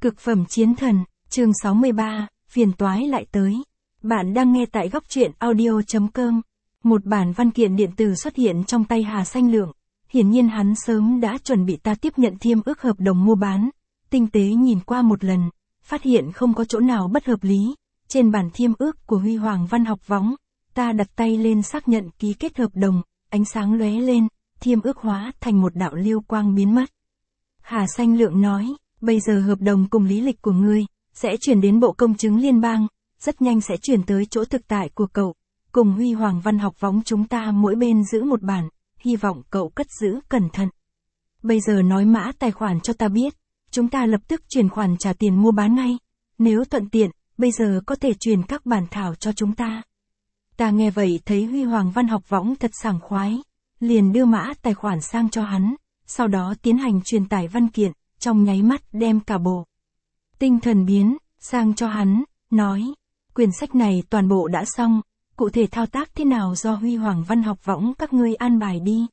Cực phẩm chiến thần, chương 63, phiền toái lại tới. Bạn đang nghe tại góc truyện audio.com. Một bản văn kiện điện tử xuất hiện trong tay Hà Xanh Lượng. Hiển nhiên hắn sớm đã chuẩn bị ta tiếp nhận thiêm ước hợp đồng mua bán. Tinh tế nhìn qua một lần, phát hiện không có chỗ nào bất hợp lý. Trên bản thiêm ước của Huy Hoàng Văn Học Võng, ta đặt tay lên xác nhận ký kết hợp đồng, ánh sáng lóe lên, thiêm ước hóa thành một đạo lưu quang biến mất. Hà Xanh Lượng nói, bây giờ hợp đồng cùng lý lịch của ngươi sẽ chuyển đến Bộ Công chứng Liên bang, rất nhanh sẽ chuyển tới chỗ thực tại của cậu. Cùng Huy Hoàng Văn Học Võng chúng ta mỗi bên giữ một bản, hy vọng cậu cất giữ cẩn thận. Bây giờ nói mã tài khoản cho ta biết, chúng ta lập tức chuyển khoản trả tiền mua bán ngay. Nếu thuận tiện, bây giờ có thể truyền các bản thảo cho chúng ta. Ta nghe vậy thấy Huy Hoàng Văn Học Võng thật sảng khoái, liền đưa mã tài khoản sang cho hắn, sau đó tiến hành truyền tải văn kiện, trong nháy mắt đem cả bộ tinh thần biến sang cho hắn, nói, quyển sách này toàn bộ đã xong, cụ thể thao tác thế nào do Huy Hoàng Văn Học Võng các ngươi an bài đi.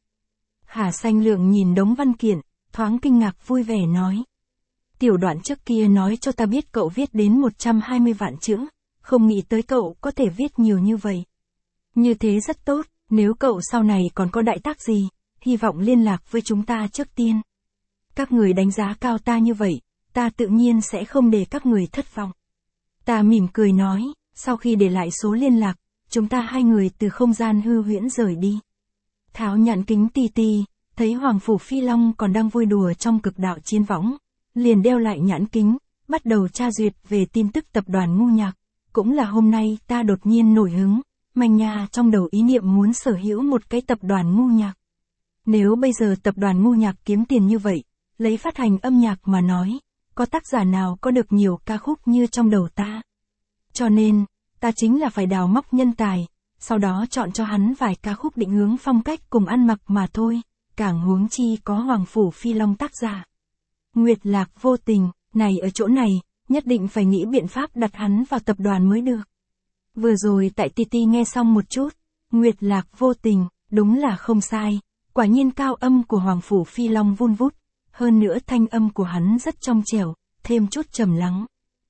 Hà Xanh Lượng nhìn đống văn kiện, thoáng kinh ngạc vui vẻ nói. Tiểu Đoạn trước kia nói cho ta biết cậu viết đến 120 vạn chữ, không nghĩ tới cậu có thể viết nhiều như vậy. Như thế rất tốt, nếu cậu sau này còn có đại tác gì, hy vọng liên lạc với chúng ta trước tiên. Các người đánh giá cao ta như vậy, ta tự nhiên sẽ không để các người thất vọng. Ta mỉm cười nói, sau khi để lại số liên lạc, chúng ta hai người từ không gian hư huyễn rời đi. Tháo nhãn kính ti ti, thấy Hoàng Phủ Phi Long còn đang vui đùa trong Cực Đạo Chiến Võng, liền đeo lại nhãn kính, bắt đầu tra duyệt về tin tức tập đoàn Ngu Nhạc. Cũng là hôm nay ta đột nhiên nổi hứng, manh nha trong đầu ý niệm muốn sở hữu một cái tập đoàn Ngu Nhạc. Nếu bây giờ tập đoàn Ngu Nhạc kiếm tiền như vậy, lấy phát hành âm nhạc mà nói, có tác giả nào có được nhiều ca khúc như trong đầu ta. Cho nên, ta chính là phải đào móc nhân tài, sau đó chọn cho hắn vài ca khúc định hướng phong cách cùng ăn mặc mà thôi, càng huống chi có Hoàng Phủ Phi Long tác giả. Nguyệt Lạc Vô Tình, này ở chỗ này, nhất định phải nghĩ biện pháp đặt hắn vào tập đoàn mới được. Vừa rồi tại Titi nghe xong một chút, Nguyệt Lạc Vô Tình, đúng là không sai, quả nhiên cao âm của Hoàng Phủ Phi Long vun vút, hơn nữa thanh âm của hắn rất trong trẻo, thêm chút trầm lắng.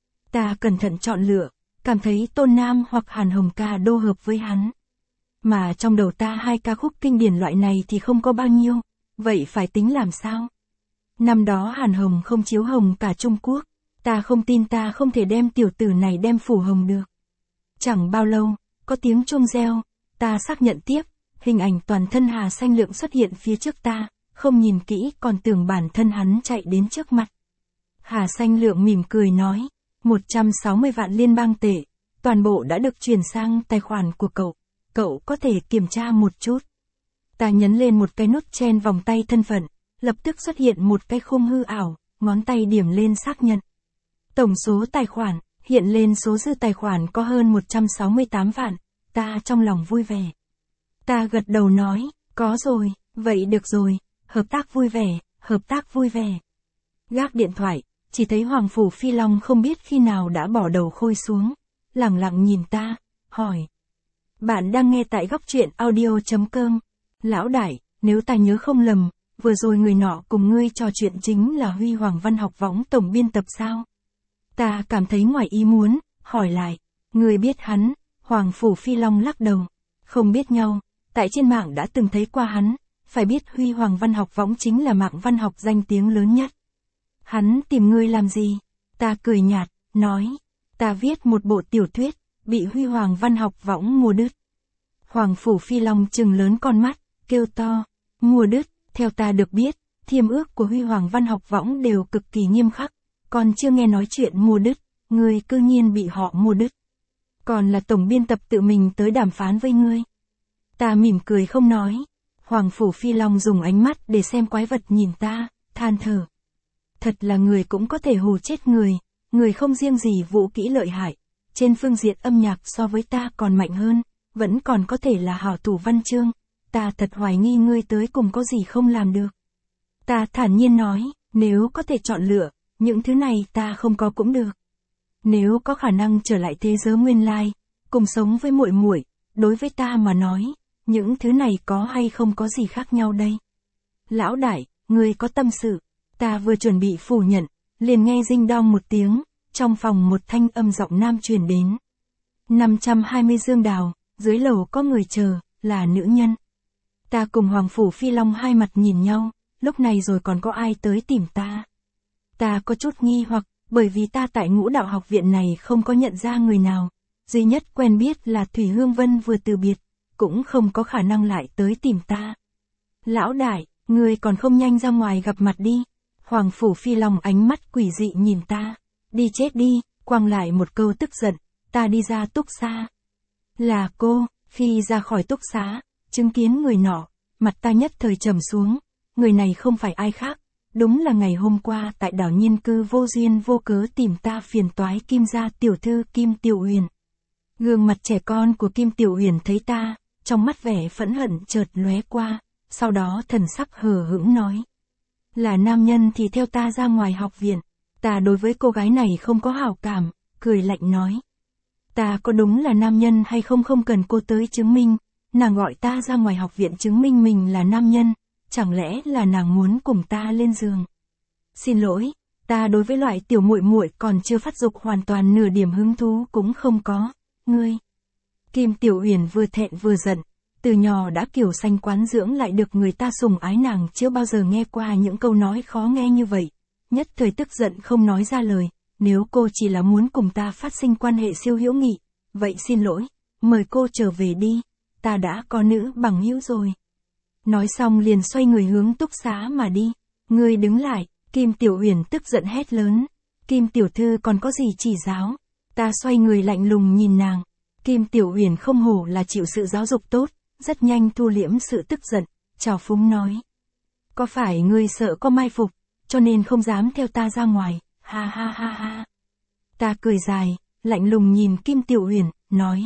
Ta cẩn thận chọn lựa, cảm thấy Tôn Nam hoặc Hàn Hồng ca đô hợp với hắn. Mà trong đầu ta hai ca khúc kinh điển loại này thì không có bao nhiêu, vậy phải tính làm sao? Năm đó Hàn Hồng không chiếu hồng cả Trung Quốc, ta không tin ta không thể đem tiểu tử này đem phủ hồng được. Chẳng bao lâu, có tiếng chuông reo, ta xác nhận tiếp, hình ảnh toàn thân Hà Xanh Lượng xuất hiện phía trước ta, không nhìn kỹ còn tưởng bản thân hắn chạy đến trước mặt. Hà Xanh Lượng mỉm cười nói, 160 vạn liên bang tệ, toàn bộ đã được chuyển sang tài khoản của cậu có thể kiểm tra một chút. Ta nhấn lên một cái nút trên vòng tay thân phận, lập tức xuất hiện một cái khung hư ảo, ngón tay điểm lên xác nhận. Tổng số tài khoản, hiện lên số dư tài khoản có hơn 168 vạn, ta trong lòng vui vẻ. Ta gật đầu nói, có rồi, vậy được rồi, hợp tác vui vẻ, hợp tác vui vẻ. Gác điện thoại, chỉ thấy Hoàng Phủ Phi Long không biết khi nào đã bỏ đầu khôi xuống, lẳng lặng nhìn ta, hỏi. Bạn đang nghe tại góc truyện audio.com. Lão đại, nếu ta nhớ không lầm, vừa rồi người nọ cùng ngươi trò chuyện chính là Huy Hoàng Văn Học Võng tổng biên tập sao? Ta cảm thấy ngoài ý muốn, hỏi lại, ngươi biết hắn? Hoàng Phủ Phi Long lắc đầu, không biết nhau, tại trên mạng đã từng thấy qua hắn, phải biết Huy Hoàng Văn Học Võng chính là mạng văn học danh tiếng lớn nhất. Hắn tìm ngươi làm gì? Ta cười nhạt, nói, ta viết một bộ tiểu thuyết, bị Huy Hoàng Văn Học Võng mua đứt. Hoàng Phủ Phi Long trừng lớn con mắt, kêu to, mua đứt, theo ta được biết, thiêm ước của Huy Hoàng Văn Học Võng đều cực kỳ nghiêm khắc, còn chưa nghe nói chuyện mua đứt, ngươi cư nhiên bị họ mua đứt. Còn là tổng biên tập tự mình tới đàm phán với ngươi. Ta mỉm cười không nói. Hoàng Phủ Phi Long dùng ánh mắt để xem quái vật nhìn ta, than thở. Thật là người cũng có thể hù chết người không riêng gì vũ kỹ lợi hại, trên phương diện âm nhạc so với ta còn mạnh hơn, vẫn còn có thể là hảo thủ văn chương, ta thật hoài nghi ngươi tới cùng có gì không làm được. Ta thản nhiên nói, nếu có thể chọn lựa, những thứ này ta không có cũng được. Nếu có khả năng trở lại thế giới nguyên lai, cùng sống với muội muội, đối với ta mà nói, những thứ này có hay không có gì khác nhau đây. Lão đại, ngươi có tâm sự, ta vừa chuẩn bị phủ nhận, liền nghe ding đong một tiếng, trong phòng một thanh âm giọng nam truyền đến. 520 Dương Đào, dưới lầu có người chờ, là nữ nhân. Ta cùng Hoàng Phủ Phi Long hai mặt nhìn nhau, lúc này rồi còn có ai tới tìm ta. Ta có chút nghi hoặc, bởi vì ta tại Ngũ Đạo học viện này không có nhận ra người nào, duy nhất quen biết là Thủy Hương Vân vừa từ biệt, cũng không có khả năng lại tới tìm ta. Lão đại, ngươi còn không nhanh ra ngoài gặp mặt đi. Hoàng Phủ Phi Long ánh mắt quỷ dị nhìn ta. Đi chết đi, quăng lại một câu tức giận, ta đi ra túc xá. Là cô, Phi ra khỏi túc xá, chứng kiến người nọ, mặt ta nhất thời trầm xuống, người này không phải ai khác, đúng là ngày hôm qua tại đảo Nhiên Cư vô duyên vô cớ tìm ta phiền toái Kim gia tiểu thư Kim Tiểu Uyển. Gương mặt trẻ con của Kim Tiểu Uyển thấy ta, trong mắt vẻ phẫn hận chợt lóe qua, sau đó thần sắc hờ hững nói. Là nam nhân thì theo ta ra ngoài học viện. Ta đối với cô gái này không có hảo cảm, cười lạnh nói. Ta có đúng là nam nhân hay không không cần cô tới chứng minh, nàng gọi ta ra ngoài học viện chứng minh mình là nam nhân, chẳng lẽ là nàng muốn cùng ta lên giường. Xin lỗi, ta đối với loại tiểu muội muội còn chưa phát dục hoàn toàn nửa điểm hứng thú cũng không có, ngươi. Kim Tiểu Uyển vừa thẹn vừa giận, từ nhỏ đã kiểu xanh quán dưỡng lại được người ta sủng ái, nàng chưa bao giờ nghe qua những câu nói khó nghe như vậy. Nhất thời tức giận không nói ra lời, nếu cô chỉ là muốn cùng ta phát sinh quan hệ siêu hữu nghị, vậy xin lỗi, mời cô trở về đi, ta đã có nữ bằng hữu rồi. Nói xong liền xoay người hướng túc xá mà đi, ngươi đứng lại, Kim Tiểu Uyển tức giận hét lớn, Kim Tiểu Thư còn có gì chỉ giáo, ta xoay người lạnh lùng nhìn nàng, Kim Tiểu Uyển không hổ là chịu sự giáo dục tốt, rất nhanh thu liễm sự tức giận, trào phúng nói. Có phải ngươi sợ có mai phục, cho nên không dám theo ta ra ngoài, ha ha ha ha. Ta cười dài, lạnh lùng nhìn Kim Tiểu Uyển, nói.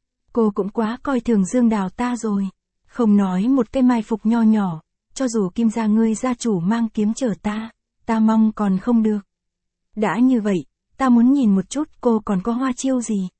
Cô cũng quá coi thường Dương Đào ta rồi, không nói một cái mai phục nho nhỏ, cho dù Kim gia ngươi gia chủ mang kiếm chở ta mong còn không được. Đã như vậy, ta muốn nhìn một chút cô còn có hoa chiêu gì,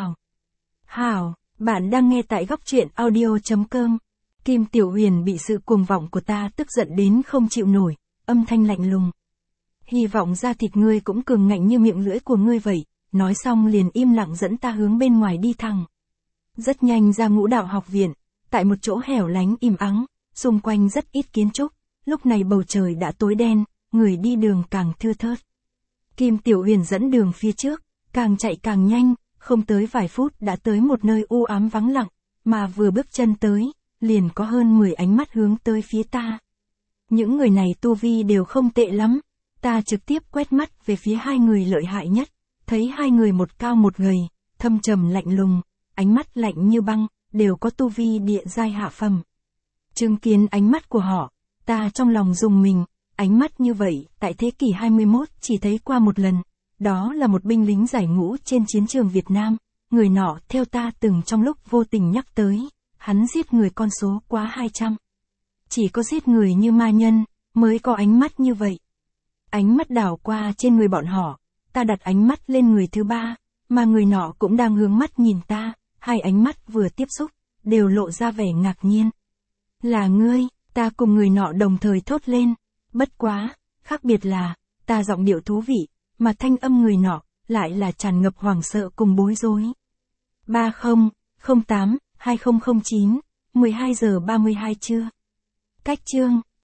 hảo, bạn đang nghe tại góc truyện audio.com. Kim Tiểu Uyển bị sự cuồng vọng của ta tức giận đến không chịu nổi, âm thanh lạnh lùng. Hy vọng da thịt ngươi cũng cường ngạnh như miệng lưỡi của ngươi vậy, nói xong liền im lặng dẫn ta hướng bên ngoài đi thẳng. Rất nhanh ra Ngũ Đạo học viện, tại một chỗ hẻo lánh im ắng, xung quanh rất ít kiến trúc, lúc này bầu trời đã tối đen, người đi đường càng thưa thớt. Kim Tiểu Uyển dẫn đường phía trước, càng chạy càng nhanh, không tới vài phút đã tới một nơi u ám vắng lặng, mà vừa bước chân tới, liền có hơn 10 ánh mắt hướng tới phía ta. Những người này tu vi đều không tệ lắm, ta trực tiếp quét mắt về phía hai người lợi hại nhất, thấy hai người một cao một gầy, thâm trầm lạnh lùng, ánh mắt lạnh như băng, đều có tu vi địa giai hạ phẩm. Chứng kiến ánh mắt của họ, ta trong lòng rùng mình, ánh mắt như vậy tại thế kỷ 21 chỉ thấy qua một lần, đó là một binh lính giải ngũ trên chiến trường Việt Nam, người nọ theo ta từng trong lúc vô tình nhắc tới, hắn giết người con số quá 200. Chỉ có giết người như ma nhân, mới có ánh mắt như vậy. Ánh mắt đảo qua trên người bọn họ, ta đặt ánh mắt lên người thứ ba, mà người nọ cũng đang hướng mắt nhìn ta, hai ánh mắt vừa tiếp xúc, đều lộ ra vẻ ngạc nhiên. Là ngươi, ta cùng người nọ đồng thời thốt lên, bất quá, khác biệt là, ta giọng điệu thú vị, mà thanh âm người nọ, lại là tràn ngập hoảng sợ cùng bối rối. 3008-2009, 12 giờ 32 trưa. Cách chương